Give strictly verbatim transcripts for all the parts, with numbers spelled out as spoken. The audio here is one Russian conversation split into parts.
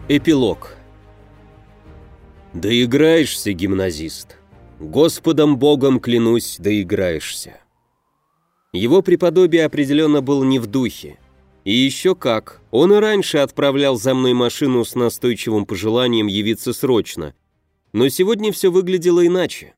Эпилог. Доиграешься, гимназист. Господом Богом клянусь, доиграешься. Его преподобие определенно был не в духе. И еще как, он и раньше отправлял за мной машину с настойчивым пожеланием явиться срочно. Но сегодня все выглядело иначе.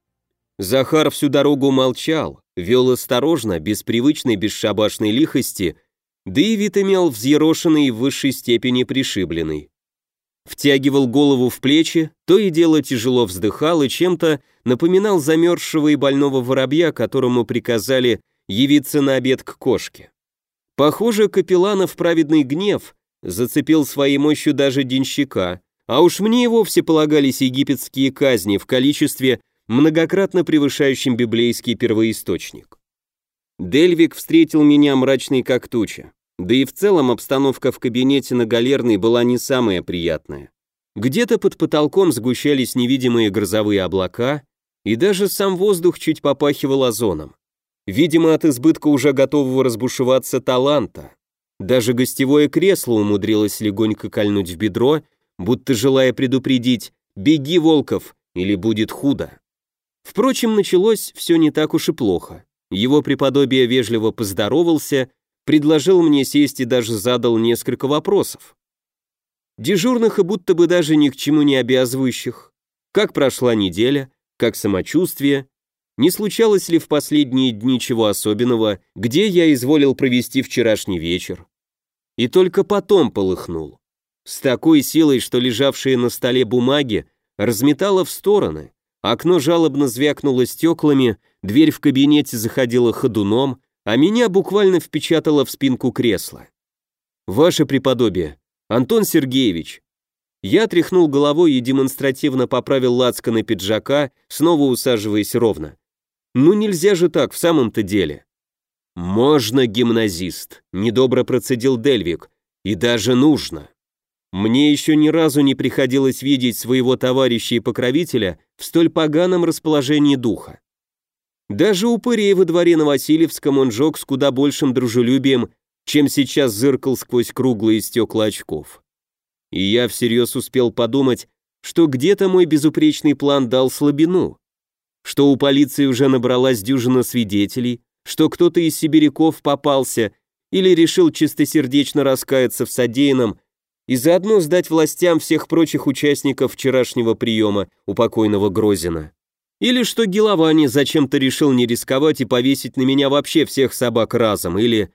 Захар всю дорогу молчал, вел осторожно, без привычной бесшабашной лихости, да и вид имел взъерошенный и в высшей степени пришибленный. Втягивал голову в плечи, то и дело тяжело вздыхал и чем-то напоминал замерзшего и больного воробья, которому приказали явиться на обед к кошке. Похоже, Капелланов праведный гнев зацепил своей мощью даже денщика, а уж мне и вовсе полагались египетские казни в количестве, многократно превышающем библейский первоисточник. Дельвик встретил меня мрачный как туча. Да и в целом обстановка в кабинете на Галерной была не самая приятная. Где-то под потолком сгущались невидимые грозовые облака, и даже сам воздух чуть попахивал озоном. Видимо, от избытка уже готового разбушеваться таланта. Даже гостевое кресло умудрилось легонько кольнуть в бедро, будто желая предупредить «беги, Волков, или будет худо». Впрочем, началось все не так уж и плохо. Его преподобие вежливо поздоровался, предложил мне сесть и даже задал несколько вопросов. Дежурных и будто бы даже ни к чему не обязывающих. Как прошла неделя, как самочувствие, не случалось ли в последние дни чего особенного, где я изволил провести вчерашний вечер. И только потом полыхнул. С такой силой, что лежавшие на столе бумаги разметало в стороны, окно жалобно звякнуло стеклами, дверь в кабинете заходила ходуном, а меня буквально впечатало в спинку кресла. «Ваше преподобие, Антон Сергеевич». Я тряхнул головой и демонстративно поправил лацканы пиджака, снова усаживаясь ровно. «Ну нельзя же так, в самом-то деле». «Можно, гимназист», — недобро процедил Дельвик, — «и даже нужно». Мне еще ни разу не приходилось видеть своего товарища и покровителя в столь поганом расположении духа. Даже упырей во дворе на Васильевском он жег с куда большим дружелюбием, чем сейчас зыркал сквозь круглые стекла очков. И я всерьез успел подумать, что где-то мой безупречный план дал слабину, что у полиции уже набралась дюжина свидетелей, что кто-то из сибиряков попался или решил чистосердечно раскаяться в содеянном и заодно сдать властям всех прочих участников вчерашнего приема у покойного Грозина. Или что Геловани зачем-то решил не рисковать и повесить на меня вообще всех собак разом, или...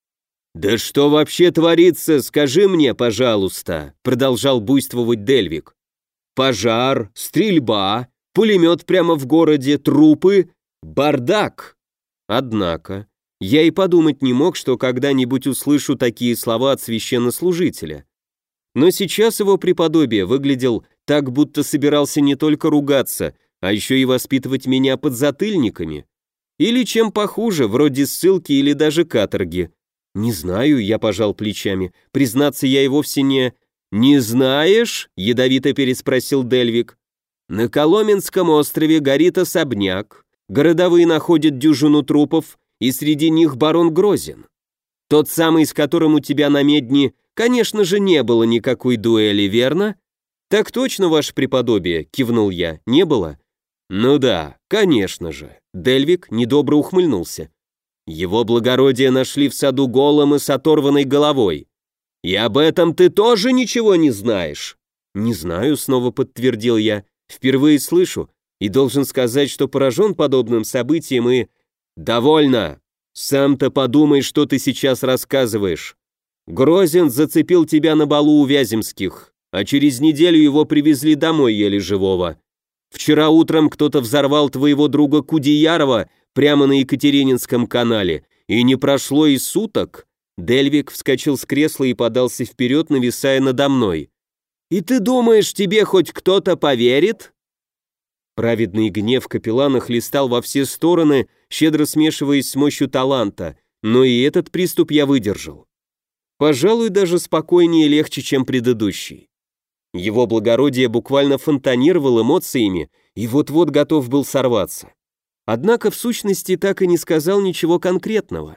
«Да что вообще творится, скажи мне, пожалуйста», продолжал буйствовать Дельвик. «Пожар, стрельба, пулемет прямо в городе, трупы, бардак». Однако, я и подумать не мог, что когда-нибудь услышу такие слова от священнослужителя. Но сейчас его преподобие выглядел так, будто собирался не только ругаться, а еще и воспитывать меня подзатыльниками. Или чем похуже, вроде ссылки или даже каторги. Не знаю, я пожал плечами. Признаться, я и вовсе не... «Не знаешь?» — ядовито переспросил Дельвик. «На Коломенском острове горит особняк, городовые находят дюжину трупов, и среди них барон Грозин. Тот самый, с которым у тебя на медне, конечно же, не было никакой дуэли, верно?» «Так точно, ваше преподобие», — кивнул я, — «не было». «Ну да, конечно же», — Дельвик недобро ухмыльнулся. «Его благородие нашли в саду голым и с оторванной головой. И об этом ты тоже ничего не знаешь?» «Не знаю», — снова подтвердил я, — «впервые слышу, и должен сказать, что поражен подобным событием и...» «Довольно! Сам-то подумай, что ты сейчас рассказываешь. Грозин зацепил тебя на балу у Вяземских, а через неделю его привезли домой еле живого. Вчера утром кто-то взорвал твоего друга Кудеярова прямо на Екатерининском канале, и не прошло и суток». Дельвик вскочил с кресла и подался вперед, нависая надо мной. «И ты думаешь, тебе хоть кто-то поверит?» Праведный гнев Капеллана хлестал во все стороны, щедро смешиваясь с мощью таланта, но и этот приступ я выдержал. Пожалуй, даже спокойнее и легче, чем предыдущий. Его благородие буквально фонтанировал эмоциями и вот-вот готов был сорваться. Однако в сущности так и не сказал ничего конкретного.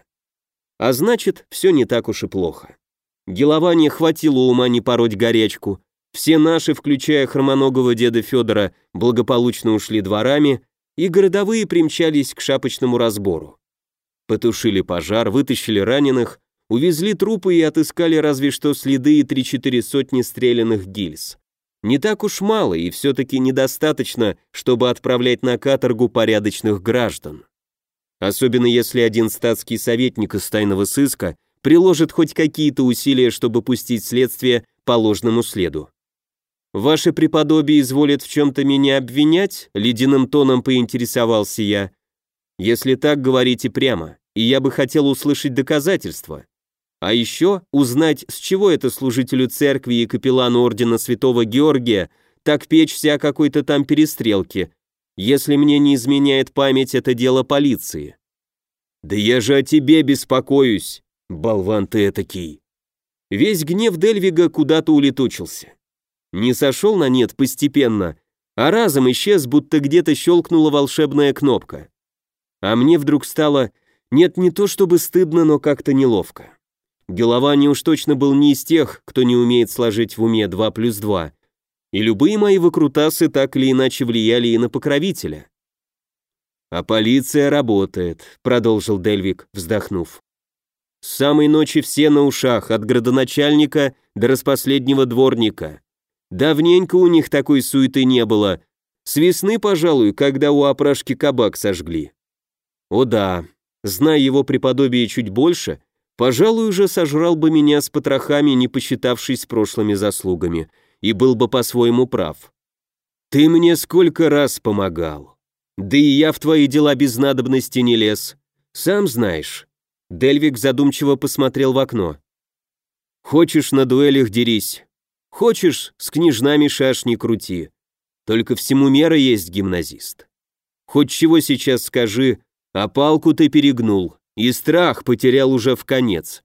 А значит, все не так уж и плохо. Геловани хватило ума не пороть горячку, Все наши, включая хромоногого деда Федора, благополучно ушли дворами, и городовые примчались к шапочному разбору. Потушили пожар, вытащили раненых, увезли трупы и отыскали разве что следы и три-четыре сотни стрелянных гильз. Не так уж мало и все-таки недостаточно, чтобы отправлять на каторгу порядочных граждан. Особенно если один статский советник из тайного сыска приложит хоть какие-то усилия, чтобы пустить следствие по ложному следу. «Ваше преподобие изволит в чем-то меня обвинять?» — ледяным тоном поинтересовался я. «Если так, говорите прямо, и я бы хотел услышать доказательства. А еще узнать, с чего это служителю церкви и капеллану ордена Святого Георгия так печься о какой-то там перестрелке. Если мне не изменяет память, это дело полиции». «Да я же о тебе беспокоюсь, болван ты этакий». Весь гнев Дельвига куда-то улетучился. Не сошел на нет постепенно, а разом исчез, будто где-то щелкнула волшебная кнопка. А мне вдруг стало, нет, не то чтобы стыдно, но как-то неловко. Голованя уж точно был не из тех, кто не умеет сложить в уме два плюс два, и любые мои выкрутасы так или иначе влияли и на покровителя. «А полиция работает», — продолжил Дельвиг, вздохнув. «С самой ночи все на ушах, от градоначальника до распоследнего дворника. Давненько у них такой суеты не было. С весны, пожалуй, когда у опрашки кабак сожгли. О да, зная его преподобие чуть больше, пожалуй, уже сожрал бы меня с потрохами, не посчитавшись прошлыми заслугами, и был бы по-своему прав. Ты мне сколько раз помогал. Да и я в твои дела без надобности не лез. Сам знаешь». Дельвиг задумчиво посмотрел в окно. «Хочешь, на дуэлях дерись. Хочешь, с княжнами шашни крути. Только всему мера есть, гимназист. Хоть чего сейчас скажи, а палку ты перегнул, и страх потерял уже в конец».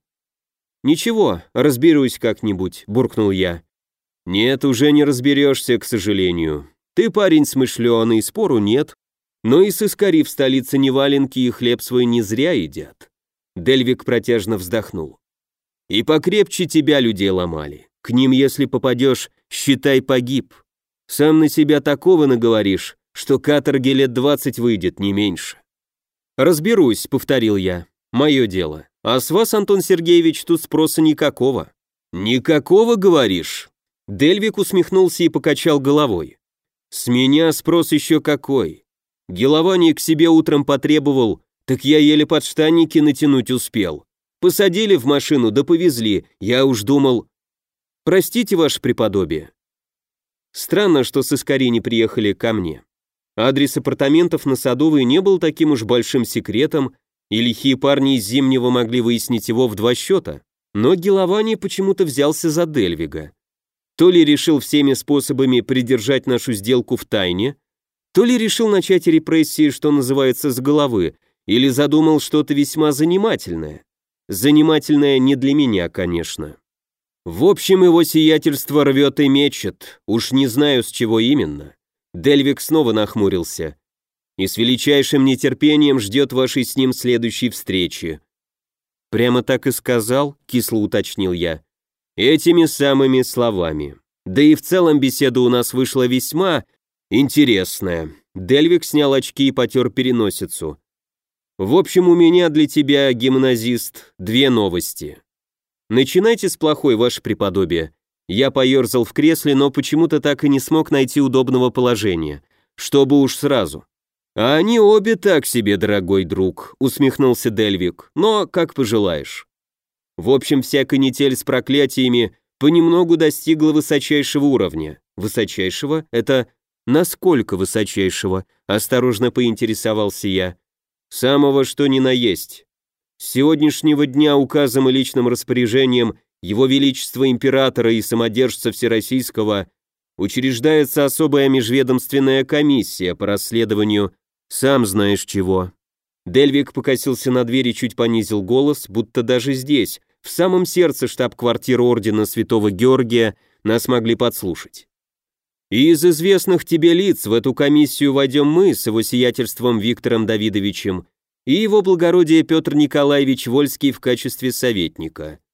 «Ничего, разберусь как-нибудь», — буркнул я. «Нет, уже не разберешься, к сожалению. Ты парень смышленый, спору нет. Но и сыскари в столице не валенки и хлеб свой не зря едят». Дельвиг протяжно вздохнул. «И покрепче тебя людей ломали. К ним, если попадешь, считай, погиб. Сам на себя такого наговоришь, что каторги лет двадцать выйдет, не меньше». «Разберусь», — повторил я. «Мое дело. А с вас, Антон Сергеевич, тут спроса никакого». «Никакого, говоришь?» Дельвиг усмехнулся и покачал головой. «С меня спрос еще какой. Гелований к себе утром потребовал, так я еле подштанники натянуть успел. Посадили в машину да повезли, я уж думал...» «Простите, ваше преподобие». Странно, что сыскари не приехали ко мне. Адрес апартаментов на Садовой не был таким уж большим секретом, и лихие парни из Зимнего могли выяснить его в два счета, но Гелований почему-то взялся за Дельвига. То ли решил всеми способами придержать нашу сделку в тайне, то ли решил начать репрессии, что называется, с головы, или задумал что-то весьма занимательное. Занимательное не для меня, конечно. В общем, его сиятельство рвет и мечет, уж не знаю, с чего именно. Дельвиг снова нахмурился. И с величайшим нетерпением ждет вашей с ним следующей встречи. Прямо так и сказал, кисло уточнил я. Этими самыми словами. Да и в целом беседа у нас вышла весьма интересная. Дельвиг снял очки и потер переносицу. В общем, у меня для тебя, гимназист, две новости. Начинайте с плохой, ваше преподобие. Я поерзал в кресле, но почему-то так и не смог найти удобного положения. Чтобы уж сразу. А они обе так себе, дорогой друг, усмехнулся Дельвиг, но как пожелаешь. В общем, вся канитель с проклятиями понемногу достигла высочайшего уровня. Высочайшего? Это насколько высочайшего? Осторожно поинтересовался я. Самого что ни на есть. С сегодняшнего дня указом и личным распоряжением Его Величества Императора и Самодержца Всероссийского учреждается особая межведомственная комиссия по расследованию сам знаешь чего. Дельвиг покосился на дверь и чуть понизил голос, будто даже здесь, в самом сердце штаб-квартиры Ордена Святого Георгия, нас могли подслушать. И из известных тебе лиц в эту комиссию войдем мы с его сиятельством Виктором Давидовичем и его благородие Петр Николаевич Вольский в качестве советника.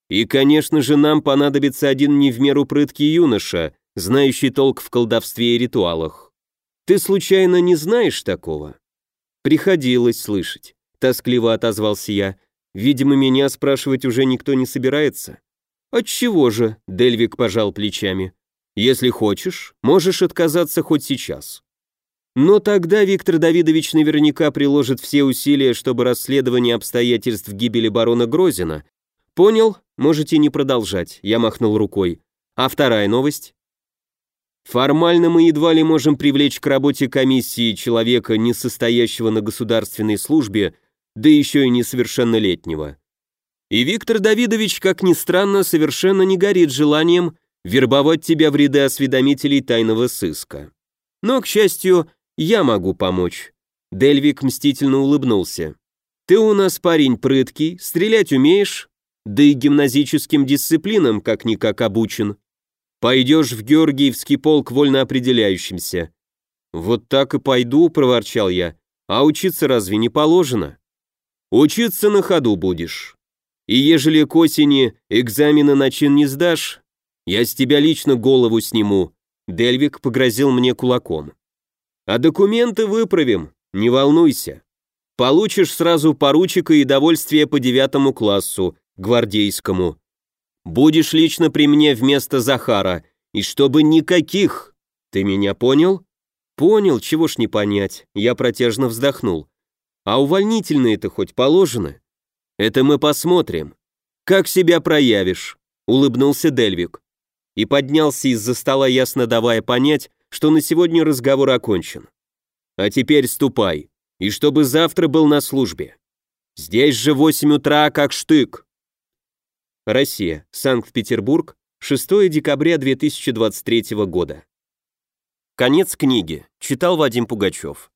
И, конечно же, нам понадобится один не в меру прыткий юноша, знающий толк в колдовстве и ритуалах. Ты случайно не знаешь такого? Приходилось слышать, тоскливо отозвался я. Видимо, меня спрашивать уже никто не собирается. Отчего же? Дельвик пожал плечами. Если хочешь, можешь отказаться хоть сейчас. Но тогда Виктор Давидович наверняка приложит все усилия, чтобы расследование обстоятельств гибели барона Грозина. Понял? Можете не продолжать, я махнул рукой. А вторая новость? Формально мы едва ли можем привлечь к работе комиссии человека, не состоящего на государственной службе, да еще и несовершеннолетнего. И Виктор Давидович, как ни странно, совершенно не горит желанием вербовать тебя в ряды осведомителей тайного сыска. Но, к счастью, я могу помочь. Дельвик мстительно улыбнулся. Ты у нас парень прыткий, стрелять умеешь, да и гимназическим дисциплинам как-никак обучен. Пойдешь в Георгиевский полк вольно определяющимся. Вот так и пойду, проворчал я. А учиться разве не положено? Учиться на ходу будешь. И ежели к осени экзамены на чин не сдашь, я с тебя лично голову сниму. Дельвик погрозил мне кулаком. А документы выправим, не волнуйся. Получишь сразу поручика и довольствие по девятому классу, гвардейскому. Будешь лично при мне вместо Захара, и чтобы никаких. Ты меня понял? Понял, чего ж не понять. Я протяжно вздохнул. А увольнительные-то хоть положено? Это мы посмотрим. Как себя проявишь? Улыбнулся Дельвик. И поднялся из-за стола, ясно давая понять, что на сегодня разговор окончен. А теперь ступай, и чтобы завтра был на службе. Здесь же в восемь утра как штык. Россия, Санкт-Петербург, шестое декабря две тысячи двадцать третьего года. Конец книги. Читал Вадим Пугачев.